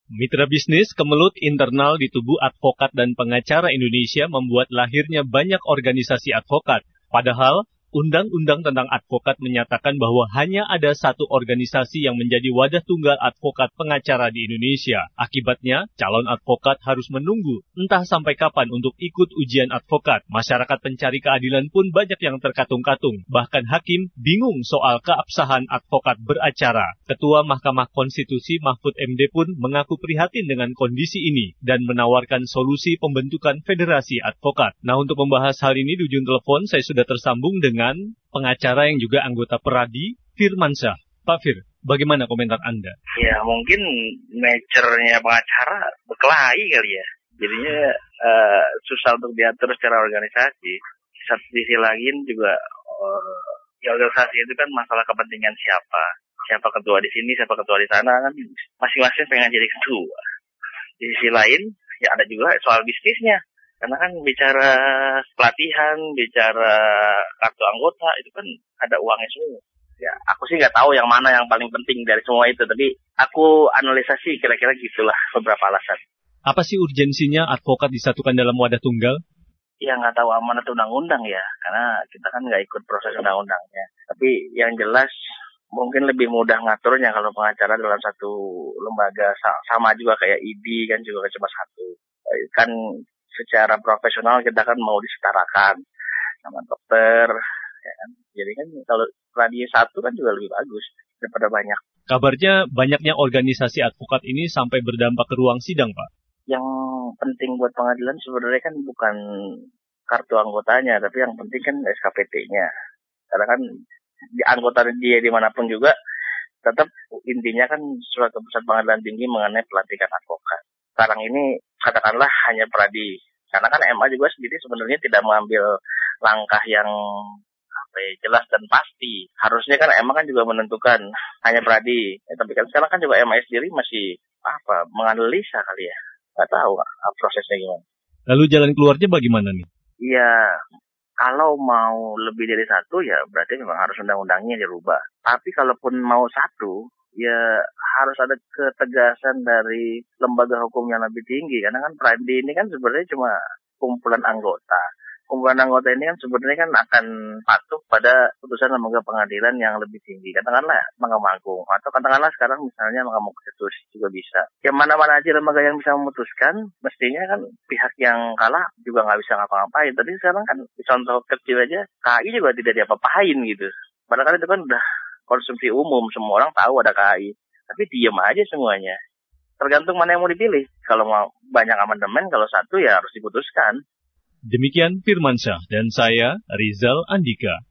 Mitra bisnis kemelut internal di tubuh advokat dan pengacara Indonesia membuat lahirnya banyak organisasi advokat. Padahal, Undang-Undang tentang advokat menyatakan bahwa hanya ada satu organisasi yang menjadi wadah tunggal advokat pengacara di Indonesia. Akibatnya, calon advokat harus menunggu entah sampai kapan untuk ikut ujian advokat. Masyarakat pencari keadilan pun banyak yang terkatung-katung. Bahkan hakim bingung soal keabsahan advokat beracara. Ketua Mahkamah Konstitusi Mahfud MD pun mengaku prihatin dengan kondisi ini dan menawarkan solusi pembentukan federasi advokat. Nah, untuk membahas hal ini di ujung telepon saya sudah tersambung dengan pengacara yang juga anggota Peradi, Firmansyah. Pak Fir, bagaimana komentar Anda? Ya, mungkin nature-nya pengacara berkelahi kali ya. Jadinya susah untuk diatur secara organisasi. Satu sisi lain juga ya organisasi itu kan masalah kepentingan siapa. Siapa ketua di sini, siapa ketua di sana, kan masing-masing pengen jadi ketua. Di sisi lain, ya ada juga soal bisnisnya. Karena kan bicara pelatihan, bicara kartu anggota, itu kan ada uangnya semua. Ya, aku sih nggak tahu yang mana yang paling penting dari semua itu, tapi aku analisasi kira-kira gitulah beberapa alasan. Apa sih urgensinya advokat disatukan dalam wadah tunggal? Ya nggak tahu amanat undang-undang ya, karena kita kan nggak ikut proses undang-undangnya. Tapi yang jelas mungkin lebih mudah ngaturnya kalau pengacara dalam satu lembaga, sama juga kayak ID kan juga cuma satu. Kan secara profesional kita kan mau disetarakan sama dokter, ya kan. Jadi kan kalau radio satu kan juga lebih bagus daripada banyak. Kabarnya banyaknya organisasi advokat ini sampai berdampak ke ruang sidang, Pak. Yang penting buat pengadilan sebenarnya kan bukan kartu anggotanya, tapi yang penting kan SKPT-nya. Karena kan di anggota dia dimanapun juga, tetap intinya kan surat keputusan pengadilan tinggi mengenai pelantikan advokat. Sekarang ini katakanlah hanya Peradi. Karena kan MA juga sendiri sebenarnya tidak mengambil langkah yang jelas dan pasti. Harusnya kan MA kan juga menentukan hanya Peradi. Tapi kan sekarang kan juga MA sendiri masih menganalisa kali ya. Nggak tahu prosesnya gimana. Lalu jalan keluarnya bagaimana nih? Iya, kalau mau lebih dari satu ya berarti memang harus undang-undangnya dirubah. Tapi kalaupun mau satu, ya harus ada ketegasan dari lembaga hukum yang lebih tinggi. Karena kan Peradi ini kan sebenarnya cuma kumpulan anggota. Kumpulan anggota ini kan sebenarnya kan akan patuh pada putusan lembaga pengadilan yang lebih tinggi. Katakanlah Mahkamah Agung. Atau katakanlah sekarang misalnya Mahkamah Konstitusi juga bisa. Yang mana-mana aja lembaga yang bisa memutuskan, mestinya kan pihak yang kalah juga nggak bisa ngapa-ngapain. Tapi sekarang kan contoh kecil aja, KAI juga tidak diapa-apain gitu. Padahal itu kan udah konsumsi umum, semua orang tahu ada KAI. Tapi diam aja semuanya. Tergantung mana yang mau dipilih. Kalau mau banyak amandemen, kalau satu ya harus diputuskan. Demikian Firmansyah dan saya, Rizal Andika.